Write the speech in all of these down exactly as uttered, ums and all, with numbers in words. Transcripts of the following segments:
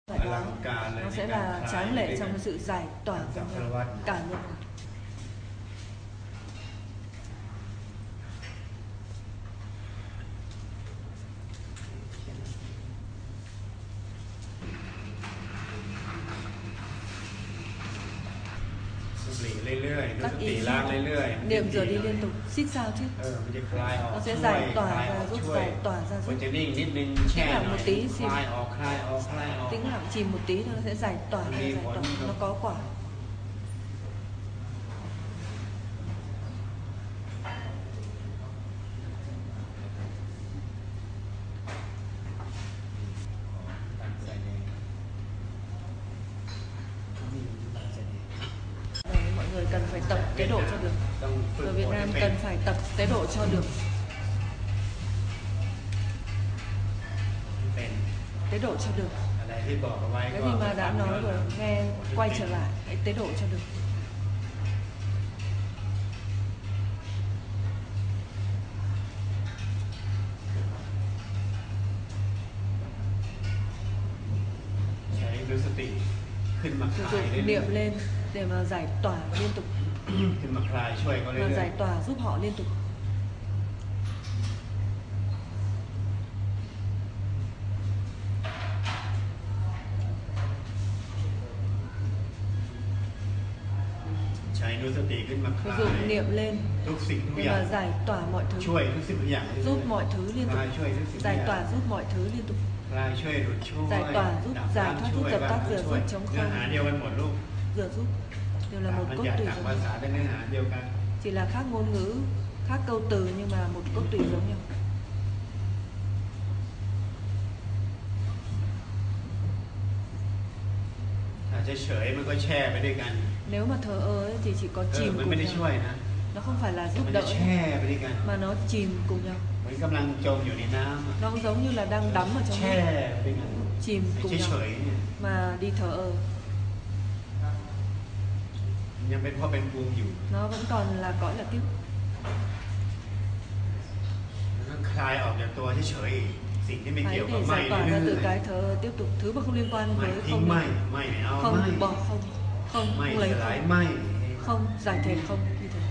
đó nó sẽ là tráng lệ trong sự giải tỏa của cả luân hồi. Các ý niệm rửa đi liên tục, xít sao chứ nó sẽ giải tỏa và giúp giải tỏa ra giúp tĩnh lặng một tí xìm tĩnh lặng chìm một tí nó sẽ giải tỏa và giải tỏa, nó có quả. Người cần phải tập tế độ cho được. Ở Việt Nam cần phải tập tế độ cho được. Tế độ cho được. Cái gì mà đã nói rồi, nghe quay trở lại, hãy tế độ cho được. Sử dụng niệm lên để mà giải tỏa liên tục, mà giải tỏa giúp họ liên tục. Sử dụng niệm lên để mà giải tỏa mọi thứ, giúp mọi thứ liên tục, giải tỏa giúp mọi thứ liên tục, giải tỏa giúp giải thoát giúp dập tắt rửa giúp chống không, rửa giúp đều là một cốt tùy giống nhau, chỉ là khác ngôn ngữ, khác câu từ nhưng mà một cốt tùy giống nhau. Nếu mà thờ ơ ấy, thì chỉ có chìm cùng nhau, nó không phải là giúp đỡ mà nó chìm cùng nhau. Nó giống như là đang đắm ở trong nước, chìm cùng nhau mà đi thờ ơ. Nó vẫn còn là cõi là kiếp. Hãy để giải tỏa ra từ cái thờ tiếp tục, thứ mà không liên quan với không, không bỏ không, không, không lấy không, không giải thể không như thế.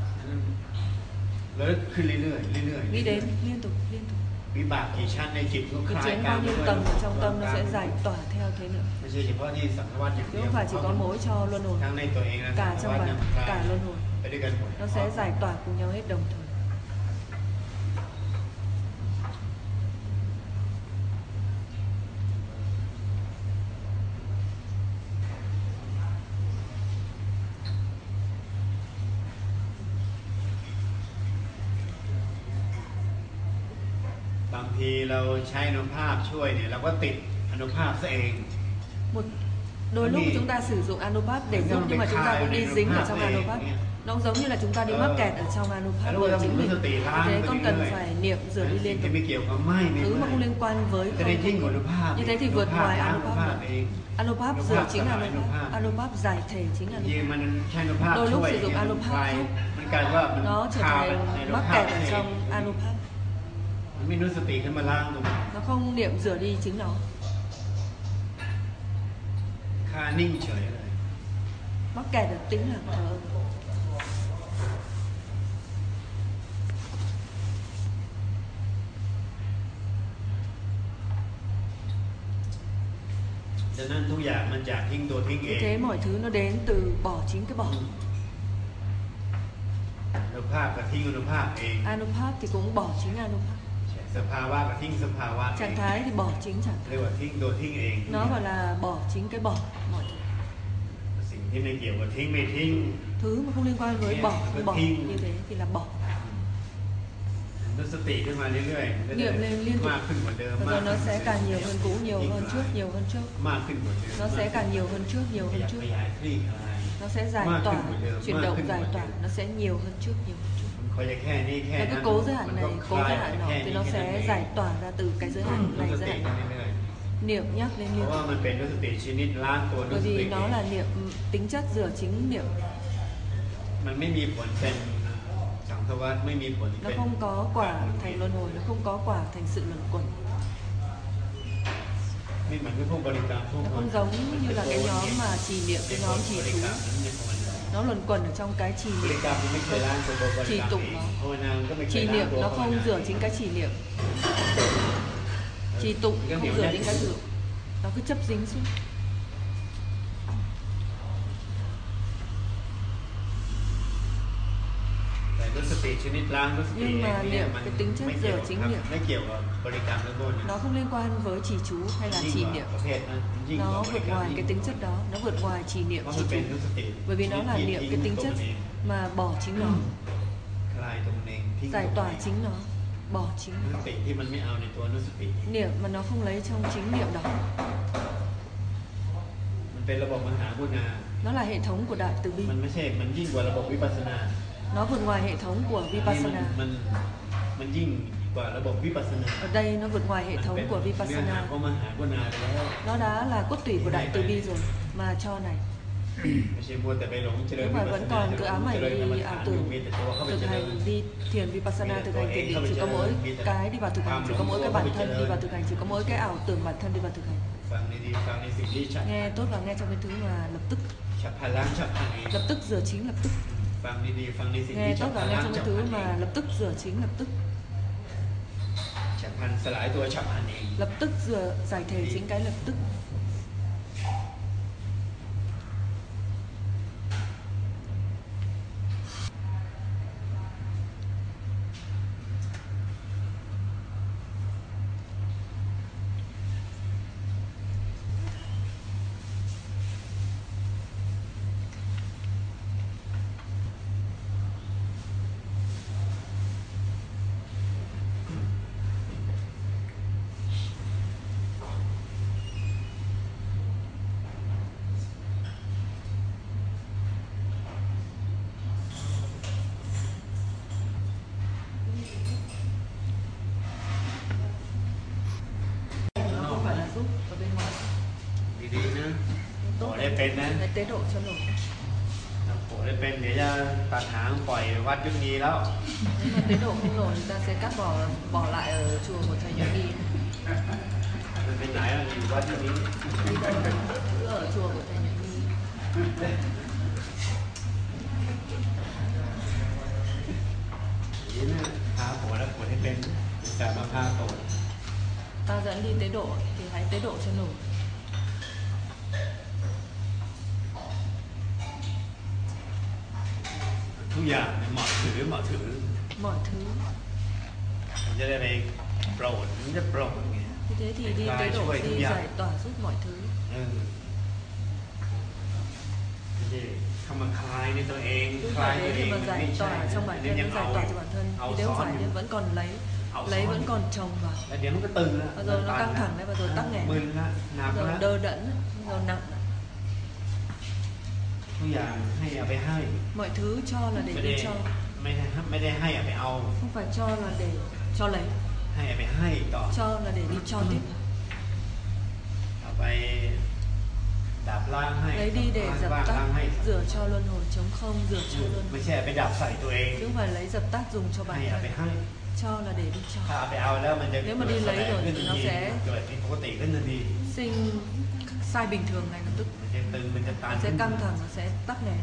Nghĩ đến liên tục liên tục. Cái chiến bao nhiêu tầng ở trong tâm nó sẽ giải tỏa theo thế nữa. Chứ không phải chỉ có mỗi cho luân hồi, cả trong bản cả luân hồi nó sẽ giải tỏa cùng nhau hết đồng thời. Một đôi lúc chúng ta sử dụng Anupap để giúp nhưng mà chúng ta cũng đi dính ở trong Anupap. Nó giống như là chúng ta đi mắc kẹt ở trong Anupap của chính mình. Thế con cần phải niệm rửa đi liên tục. Thứ mà không liên quan với không, như thế thì vượt ngoài Anupap. Anupap rửa chính là Anupap. Anupap giải thể chính là Anupap. Đôi lúc sử dụng Anupap giúp nó trở thành mắc kẹt ở trong Anupap. Nó không niệm rửa đi chính nó. Mắc kẹt được tính là thờ ơ. Vì thế mọi thứ nó đến từ bỏ chính cái bỏ. Anupap thì cũng bỏ chính Anupap. Trạng thái thì bỏ chính trạng thái. Nó gọi là bỏ chính cái bỏ mọi thứ. Thứ mà không liên quan với bỏ, không bỏ như thế thì là bỏ. Niệm lên liên tục, rồi nó sẽ càng nhiều hơn cũ, nhiều hơn trước, nhiều hơn trước. Nó sẽ càng nhiều hơn trước, nhiều hơn trước. Nó sẽ giải tỏa, chuyển động giải tỏa, nó sẽ nhiều hơn trước, nhiều hơn trước. Nó cứ cố giới hạn này, cố giới hạn nọ thì nó sẽ giải tỏa ra từ cái giới hạn này, giới hạn nọ. Niệm nhắc lên liên tục. Bởi vì nó là niệm tính chất rửa chính niệm. Nó không có quả thành luân hồi, nó không có quả thành sự luẩn quẩn. Nó không giống như là cái nhóm mà trì niệm, cái nhóm trì chú. Nó luẩn quẩn ở trong cái trì niệm, trì tụng nó. Trì niệm nó không rửa chính cái trì niệm. Trì tụng không rửa chính cái trì tụng. Nó cứ chấp dính xuống. Nhưng mà niệm cái tính chất rửa chính niệm, nó không liên quan với trì chú hay là trì niệm. Nó vượt ngoài cái tính chất đó, nó vượt ngoài trì niệm, trì chú. Bởi vì nó là niệm cái tính chất mà bỏ chính nó, giải tỏa chính nó, bỏ chính nó. Niệm mà nó không lấy trong chính niệm đó. Nó là hệ thống của Đại Từ Bi. Nó vượt ngoài hệ thống của Vipassana. Ở đây nó vượt ngoài hệ thống của Vipassana. Nó đã là cốt tủy của Đại Từ Bi rồi mà cho này. Nhưng mà vẫn còn cứ ám ảnh đi ảo tưởng, thực hành đi thiền Vipassana, thực hành thiền định, chỉ có mỗi cái đi vào thực hành, chỉ có mỗi cái bản thân đi vào thực hành, chỉ có mỗi cái ảo tưởng bản thân đi vào thực hành. Nghe tốt và nghe trong cái thứ mà lập tức, lập tức rửa chính lập tức. Nghe tốt và nghe trong cái thứ mà lập tức rửa chính lập tức. Lập tức rửa giải thể chính cái lập tức. Cái tế độ cho nổi. ผมได้เป็นเดี๋ยวจะตัดหางปล่อยวัดยุคนี้แล้ว Nếu mà tế độ không nổi chúng ta sẽ cắt bỏ bỏ lại ở chùa của thầy Yogi. มันเป็นไหนอ่ะอยู่วัดยุคนี้ Cứ ở chùa của thầy Yogi. นี่นะพาผมแล้วผมให้เป็นแต่มาพาโต Ta dẫn đi tế độ thì hãy tế độ cho nổi. ทุกอย่างเหมาะถือเหมาะถือ Mọi thứ. มันจะได้ไปโปรดมันจะโปรดไง Như thế thì đi tế độ đi giải tỏa giúp mọi thứ. เออไม่ใช่เข้ามาคลายในตัวเอง Cứ คลาย phải ตัว thế เอ thì ง mà ไม่ giải ใช่ tỏa trong bản เดี๋ยว thân, ยัง nó เอา giải tỏa cho bản thân. Ảo Thì nếu xón. giải thì vẫn còn lấy, Ảo lấy xón. vẫn còn chồng vào. แล้วเดี๋ยวมันก็ตึงแล้ว Bao giờ nó căng thẳng đấy, bao giờ tắc nghẽn. มึนละหนัก Rồi ละ đơ đẫn, rồi nặng. ทุกอย่างให้เอาไปให้ Mọi thứ cho là để ไม่ได้ đi cho, ไม่ได้ไม่ได้ให้เอาไปเอา không phải cho là để cho lấy, ให้เอาไปให้ต่อ cho là để đi cho tiếp. เอาไปดับล้างให้ Lấy đi để ล้าง dập ล้าง tắt, ให้ rửa cho luân hồi trống không, rửa cho luân ไม่ hồi. ใช่เอาไปดับใส่ตัวเอง Chứ không phải lấy dập tắt dùng cho ให้ bản เอาไป thân, ให้ cho là để đi ถ้า cho. เอาไปเอาแล้วมันจะ Nếu mà đi lấy rồi ขึ้น thì ทัน nó ที sẽ เกิดผิดปกติขึ้นทันที sinh sai bình thường ngay lập tức, มันจะตึงมันจะตัน sẽ căng thẳng, nó sẽ tắc nghẽn.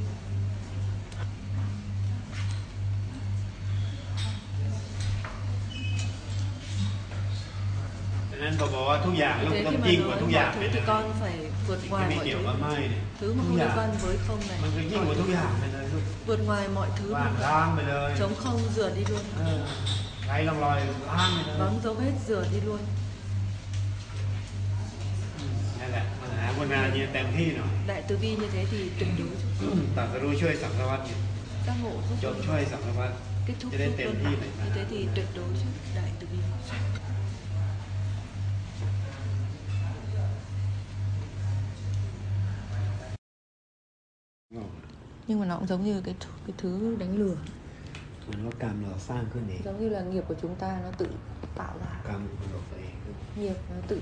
ดังนั้นก็บอกว่าทุกอย่าง Vì ต้อง thế ต้อง khi ยิ่ง mà กว่า nói ทุกอย่าง mọi เล thứ ย thì นะ con phải vượt ที่ ngoài ไม่ mọi เกี่ยว thứ. กับไม่เนี่ย Thứ mà ทุ không กอ liên ย่าง quan với không มัน này, ก็ยิ่งกว่าทุกอย่างไปเลยลูก vượt ngoài mọi thứ ว่าง luôn. ล้างไปเลย Trống không rửa đi luôn, เออไร้ร่องรอยล้างไปเลย vắng dấu vết rửa đi luôn. นั่นแหละมหากรุณาเนี่ยเต็มที่หน่อย Đại từ bi như thế thì tuyệt đối giúp, ตรัสรู้ช่วยสังสารวัฏเนี่ย giác ngộ giúp จบ luân ช่วย hồi, สังสารวัฏ kết thúc cho đến giúp tem luân thi hồi. này. Như thế thì tuyệt đối giúp đại từ bi. Nhưng mà nó cũng giống như cái cái thứ đánh lừa, เหมือนว่ากรรมเราสร้างขึ้นเอง giống như là nghiệp của chúng ta nó tự tạo ra, กรรมของเราเอง nghiệp nó tự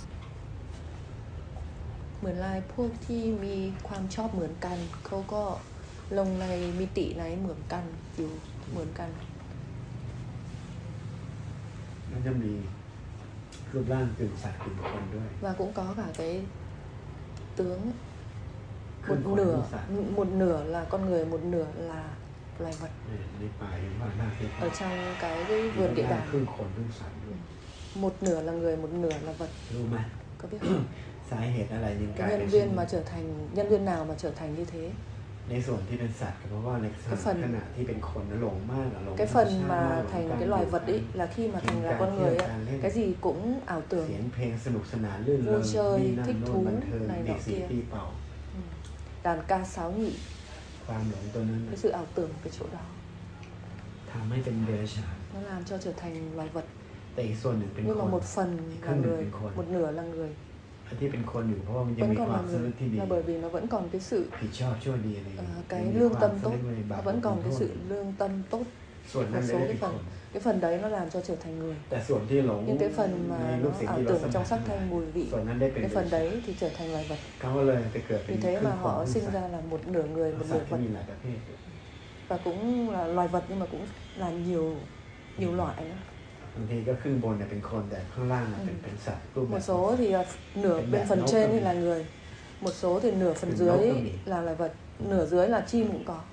เหมือนลายพวกที่มีความชอบเหมือนกันเขาก็ลงในมิติไหนเหมือนกันอยู่เหมือนกันมันจะมีรูปร่างกึ่งสัตว์กึ่งคนด้วย và cũng có cả cái tướng một Khương nửa khuẩn một nửa là con người, một nửa là loài vật. ในป่าเห็นว่าหน้าคล้าย Ở trong cái, cái vườn địa ๆหน้า đàng, ครึ่งคนครึ่งสัตว์ด้วย một nửa là người, một nửa là vật. รู้ไหม Có biết không? สาเหตุอะไรจึงกลาย Cái เป็น nhân เช่น viên mà trở thành nhân viên nào mà trở thành như thế? ในส่วนที่เป็นสัตว์ก็เพราะว่าใน Cái phần ขณะที่เป็นคนน่ะหลงมากอะหลง cái ธรรม phần ชาติมาก mà หลง thành การ cái loài vật ấy là khi mà thành là con người ấy, cái gì cũng ảo เสีย tưởng, งเพลงสนุกสนานลื่นเริง vui chơi, นี่นั่น thích โน่น thú บันเทิง này เด็ nọ กสี kia. ตีเป่า Ừ. Đàn ca sáo nhị, ความหลงตัวนั้น cái น่ะ sự ảo tưởng cái chỗ đó ทำให้เป็นเดรัจฉาน nó làm cho trở thành loài vật. แต่อีกส่วนหนึ่งเป็น Nhưng ค mà น một phần là Khương người, เป็นคน một nửa là người อันที่เป็นคนอยู่เพราะว่ามันยัง vẫn มี còn ควา là มสำนึ người กที่ดี là bởi vì nó vẫn còn cái sự ผิดชอบชั่วดีอะไรอย่าง ờ, เงี้ย cái ยังมี lương ความ tâm สำ tốt, นึกในบา nó ป vẫn บุญ còn โท cái ษ sự lương tâm tốt. ส่วน Một นั้นเลย số ได้ cái เป็นค phần น cái phần đấy nó làm cho trở thành người. แต่ส่วนที่หลง Nhưng cái phần ใน mà รู nó ปสิ่ง ảo ที่เรา tưởng สัม trong ผัส sắc thanh mùi vị, ส่วนนั้นได้เป็น cái เดรัจ phần ฉาน đấy thì trở thành loài vật. เขาก็เลยไปเกิดเป็น Vì thế ครึ่ mà งคน họ ครึ่ง sinh สัตว์ ra là một nửa người, một สัต nửa ว์ก็ vật. มีหลายประเภท Và cũng là loài vật nhưng mà cũng là nhiều nhiều loại nữa. บางทีก็ครึ่งบนเนี่ยเป็นคนแต่ข้างล่างน่ะเป็นเป็นสัตว์รูปแบ Một บ số thì là nửa Cái bên bẹt phần nấu trên cơm. thì là người, một số thì nửa phần Cái dưới nấu cơm. là loài vật, nửa dưới là chim cũng có.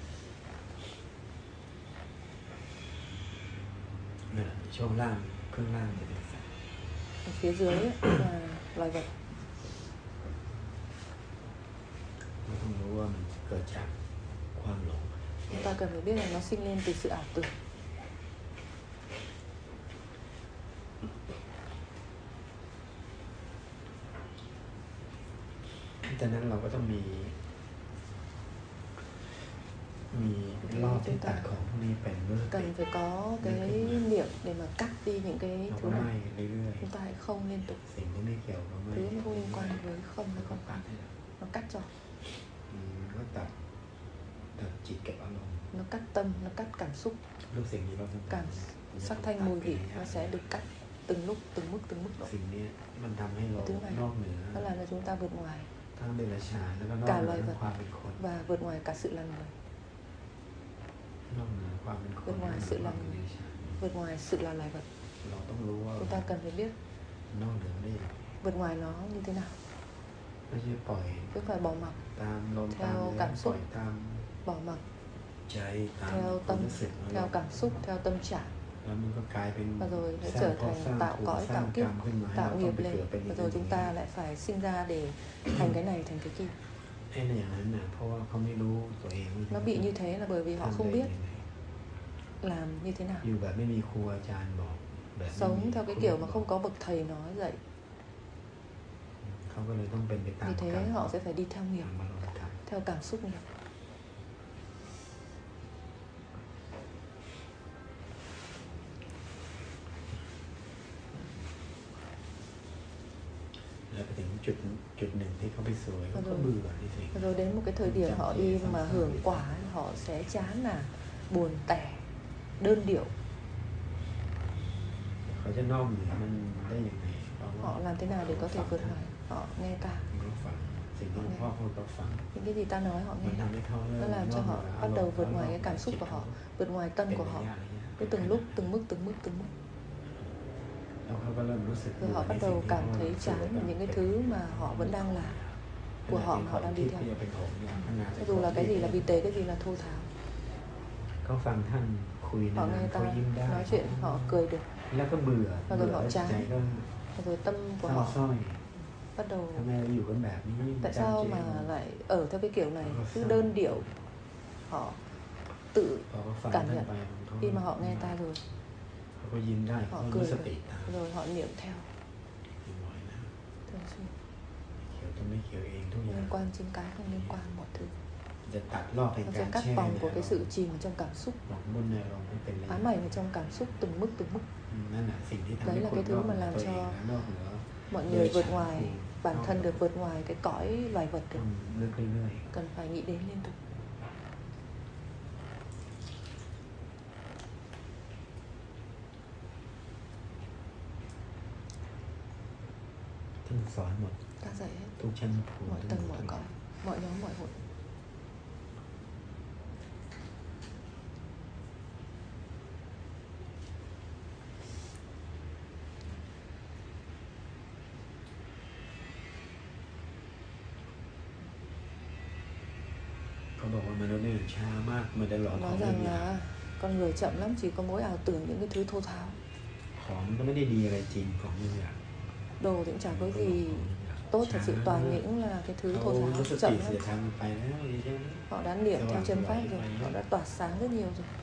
เนี่ยช่วงล่างข้างล่างจะเป็นสัตว์ Ở phía dưới ấy là loài vật. เราต้องรู้ว่ามันเกิดจากความหลง Chúng ta cần phải biết là nó sinh lên từ sự ảo tưởng. ดังนั้นเราก็ต้องมี มีรอบที่ตัดของพวกนี้เป็นรู้สติ Cần phải có cái niệm để mà cắt đi những cái เรา thứ ก็ไม่ này. เรื่อย Chúng ta hãy không liên tục. ๆสิ่งที่ไม่เกี่ยวก็ไม่ Thứ nó không liên quan với không แล้ hay วก็ không ตัดให้เรา nó cắt cho, อืมก็ตัดตัดจิตกับอารมณ์ nó cắt tâm, nó cắt cảm xúc, รูปสิ่งนี้เราต้องการ cảm sắc thanh mùi vị nó sẽ được cắt từng lúc, từng mức, từng mức độ. สิ่งนี้มันทำให้เรา Thứ này นอกเหนือ nó làm cho chúng ta vượt ngoài ทั้งเดรัจฉานแล้วก็นอก cả เหนือ loài ทั้ง vật ความเป็นคน và vượt ngoài cả sự là người, นอกเหนือความเป็นคน bên ngoài sự น là อกเหนือ người, เดรัจฉาน vượt ngoài sự là loài vật. เราต้องรู้ว่า Chúng ta cần phải biết นอกเหนือได้ยังไง vượt ngoài nó như thế nào, ไม่ใช่ปล่อย chứ không phải bỏ mặc, ตามลม theo ตามแรง cảm ป xúc ล่อยตาม bỏ mặc ใจตาม theo ความ tâm, รู้สึกของเรา theo cảm xúc, theo tâm trạng. แล้วมันก็กลายเป็น Và rồi sẽ สร้าง trở ข้อ thành สร้าง tạo ภูมิ cõi, สร้าง tạo กร kiếp, รมขึ้นมาให้ tạo เราต้อง nghiệp ไปเกิ lên. ดเป็นอย่าง Và rồi นี้ chúng ta lại phải sinh ra để thành cái này, thành cái kia. ไอ้ในอย่างนั้นน่ะเพราะว่าเขาไม่รู้ตัวเอง Nó bị như thế là bởi vì họ ทำ không ได้ biết ยังไง làm như thế nào. อยู่แบบไม่มีครูอาจารย์บอกแบบไม่มี Sống theo cái ครู kiểu mà บอก không có bậc thầy nói dạy. เขาก็เลยต้องเป็นไปตาม Vì thế กรรม họ sẽ phải đi theo nghiệp, ตามอารมณ์ธรรม theo cảm xúc nghiệp. แล้วไปถึงจุดจุดหนึ่งที่เขาไปสวยเขาก็ Rồi. เบื่อที่สิ่ง Và rồi đến một cái thời điểm họ đi mà hưởng quả ấy, họ sẽ chán nản, buồn tẻ, đơn điệu. เขาจะนอกเหนือมันได้ยังไงเพราะว่า Họ làm thế nào để có thể vượt ngoài? Họ nghe cả เขาฟังสิ่งที่หลวงพ่อพูดเขาฟัง những cái gì ta nói họ มัน nghe. ทำให้เขาเริ่ Nó ม làm น cho อกเห họ นือ bắt อาร đầu มณ์ vượt เขา ngoài น cái อก cảm เหนือ xúc จิต của เขา họ, vượt ngoài tâm เป็น của ระ họ, ยะระยะ cứ từng lúc, từng mức, từng mức, từng mức. แล้วเขาก็เริ่มรู้สึก Rồi họ bắt đầu cảm thấy chán về những cái thứ mà họ vẫn đang làm, của họ mà họ đang đi theo. ที่จะเป็นผมเนี่ยขนาด Cho dù là cái gì là vi tế, cái gì là thô tháo. เขาฟังท่านคุย Họ นาน nghe ๆเขา ta ยิ้มได้ nói chuyện, họ cười được. แล้วก็เบื่อ Và เบื่ rồi อ họ แล้วจิตใจ chán. ก็ Và rồi tâm của เศร้า họ สร้อย bắt đầu ทำไมเราอยู่กันแบบนี้ tại จำ sao เจ mà lại ở theo cái kiểu này, Họ cứ sao? đơn điệu. Họ tự พอเขาฟัง cảm ท่าน nhận ไปเขา khi mà họ nghe ta rồi, เขาก็ยิ้มได้เขา họ ก็ cười รู้ส được. ติตาม Rồi họ niệm theo บ่อยนะ thường xuyên, เขียวต้องไม่เขียวเองทุกอย่าง liên quan chính cái không liên quan mọi thứ. จะตัดรอบแห่ง Nó กา sẽ ร cắt แช่ vòng ใน của อา cái ร sự มณ์ chìm trong cảm xúc, หมกมุ่นในอารมณ์ให้เป็นระยะ ám ảnh ở trong cảm xúc từng mức từng mức. นั่นแหละสิ่งที่ทำ Đấy ให้ là คน cái thứ นอก mà เหนือ làm ตัวเอง cho และนอกเหนือ mọi người vượt ngoài, bản thân được vượt ngoài cái cõi loài vật ต้อ được. งลึกเรื่อย Cần phải nghĩ đến liên tục. ๆท่านสอนหมด Ta dạy hết ทุกชั้นภูมิ mọi ทุก tầng หม mọi ด cõi, mọi nhóm mọi hội. บอกว่ามันษย์เนี่ยช้ามากมันจะหลอกขอ Nói งเรื่อง rằng ยา là con người chậm lắm, chỉ có mỗi ảo tưởng những cái thứ thô tháo. ของมันก็ไม่ได้ดีอะไรจริงของทุกอย่าง Đồ thì cũng chẳng có gì tốt thật sự, toàn những là cái thứ เขา thô รู้ tháo สติ chậm เสีย lắm. ทางไปแล้วเยอะ Họ đã niệm theo chân pháp rồi, họ đã tỏa sáng rất nhiều rồi.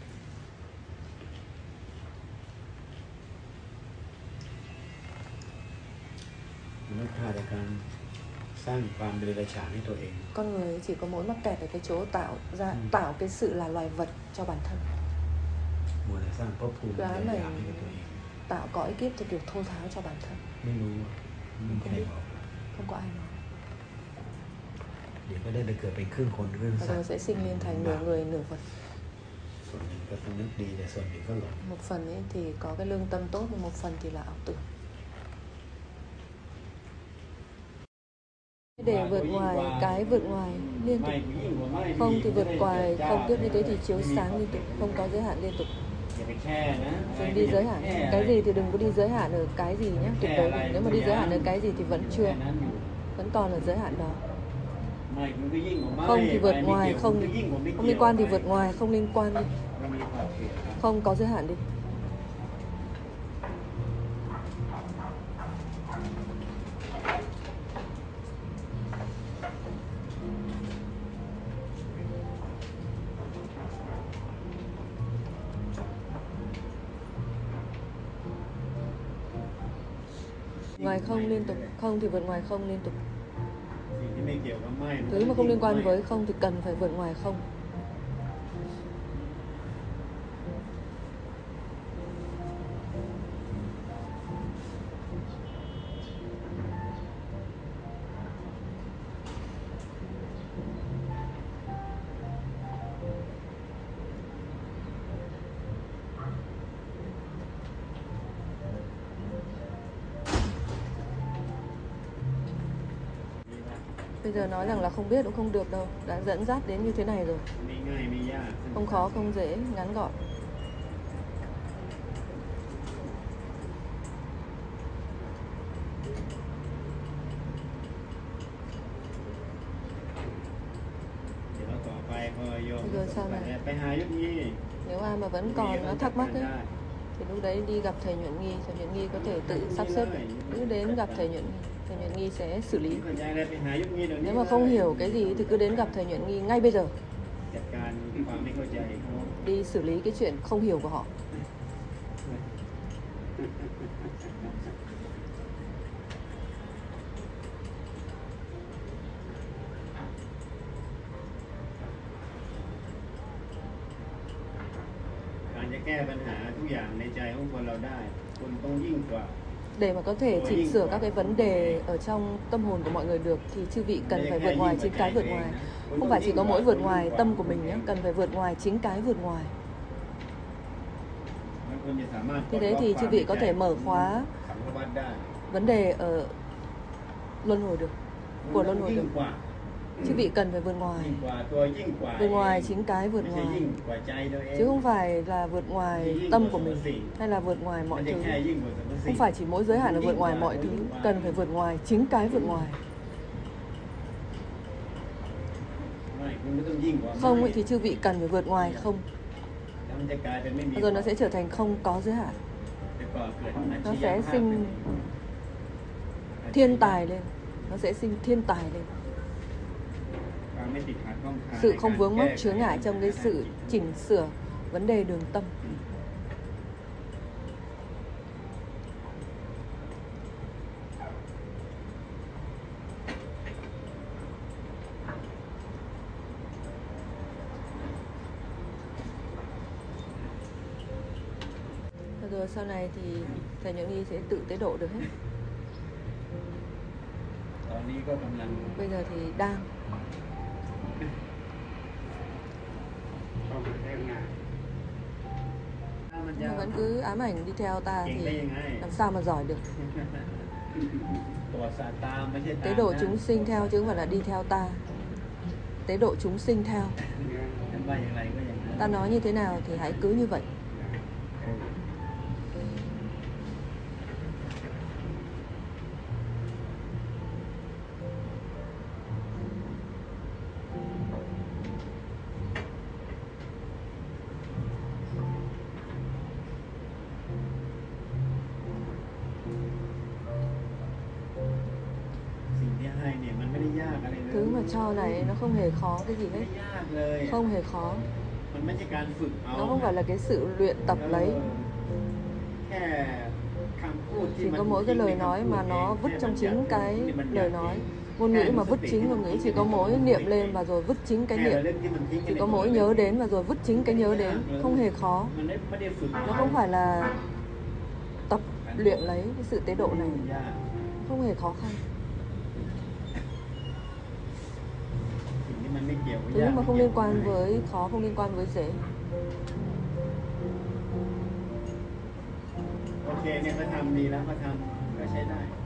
มันต้องขาดจากการสร้างความเป็นเดรัจฉานให้ตัวเอง Con người chỉ có mỗi mắc kẹt ở cái chỗ tạo ra Ừ. tạo cái sự là loài vật cho bản thân, มัวแต่สร้างภพภูมิ Cái ห này ยาบๆให้กับตัวเอง tạo cõi kiếp theo kiểu thô tháo cho bản thân. ไม่รู้ไมมีใครบอก Không có ai nói. เดี๋ยวก็ได้ไปเกิดเป็นครึ่งคนครึ่ง Và สัต rồi ว์ sẽ sinh lên thành nửa người nửa vật. ส่วนหนึ่งก็ต้องนึกดีแต่ส่วนหนึ่งก็หลง Một phần ấy thì có cái lương tâm tốt, nhưng một phần thì là ảo tưởng. Để vượt ngoài cái vượt ngoài liên tục, không thì vượt ngoài không tiếp như thế thì chiếu sáng liên tục, không có giới hạn liên tục. Đừng đi giới hạn. Cái gì thì đừng có đi giới hạn ở cái gì nhé, tuyệt đối đừng. Nếu mà đi giới hạn ở cái gì thì vẫn chưa, vẫn còn ở giới hạn đó. Không thì vượt ngoài, không không liên quan thì vượt ngoài, không liên quan đi. Không có giới hạn đi. Ngoài không liên tục, không thì vượt ngoài không liên tục. สิ่งที่ไม่เกี่ยวกับไม่ Thứ mà không liên quan với không thì cần phải vượt ngoài không. Bây giờ nói rằng là không biết cũng không được đâu, đã dẫn dắt đến như thế này rồi. ไม่ง่ายไม่ยาก Không khó, không dễ, ngắn gọn. Thì nó còn bay thôi vô. Rồi sao này? Phải hai giúp nhi. Nếu ai mà vẫn còn nó thắc mắc ấy, thì lúc đấy đi gặp thầy Nhuận Nghi, thầy Nhuận Nghi có thể tự sắp xếp. Cứ đến gặp thầy Nhuận Nghi, thầy Nhuận Nghi sẽ xử lý. Nếu mà không hiểu cái gì thì cứ đến gặp thầy Nhuận Nghi ngay bây giờ. Đi xử lý cái chuyện không hiểu của họ. Để mà có thể chỉnh sửa các cái vấn đề ở trong tâm hồn của mọi người được thì chư vị cần phải vượt ngoài chính cái vượt ngoài. Không phải chỉ có mỗi vượt ngoài tâm của mình nhé, cần phải vượt ngoài chính cái vượt ngoài. Như thế thì chư vị có thể mở khóa vấn đề ở luân hồi được, của luân hồi được. Chư vị cần phải vượt ngoài, vượt ngoài chính cái vượt ngoài, chứ không phải là vượt ngoài tâm của mình hay là vượt ngoài mọi thứ. Không phải chỉ mỗi giới hạn là vượt ngoài mọi thứ, cần phải vượt ngoài chính cái vượt ngoài. Không ấy thì chư vị cần phải vượt ngoài không, rồi nó sẽ trở thành không có giới hạn. Nó sẽ sinh thiên tài lên, nó sẽ sinh thiên tài lên. Sự không vướng mắc chướng ngại trong cái sự chỉnh sửa vấn đề đường tâm. Rồi sau này thì thầy Nhuận Nghi sẽ tự tế độ được hết. Bây giờ thì đang. Nhưng mà vẫn cứ ám ảnh đi theo ta thì làm sao mà giỏi được. Tế độ chúng sinh theo chứ không phải là đi theo ta. Tế độ chúng sinh theo. Ta nói như thế nào thì hãy cứ như vậy. อะไรเนี่ยมันไม่ได้ยากอะไรเลย Thứ mà cho này nó không hề khó cái gì ไม่ hết, ยากเลย không hề khó. มันไม่ใช่การฝึกเอา Nó không phải là cái sự luyện tập เออ lấy. แค่คำพูดที่ Chỉ มัน có mỗi cái lời nói mà nó vứt trong chính cái lời nói. Ngôn ngữ mà vứt chính ngôn ngữ, chỉ có mỗi niệm lên và rồi vứt chính cái แค่ niệm. เรื่องที่มันทิ้ง Chỉ có mỗi nhớ đến và rồi vứt chính cái nhớ đến. Không hề khó. มันไม่ไม่ได้ฝึก Nó không phải là tập luyện lấy cái sự tế độ này. ยาก Không hề khó khăn. สิ่งที่มันไม่เกี่ยวกับ Thứ ยาก mà không liên quan với khó, không liên quan với dễ. โอเคเนี่ยก็ทำดีแล้วก็ทำก็ใช้ได้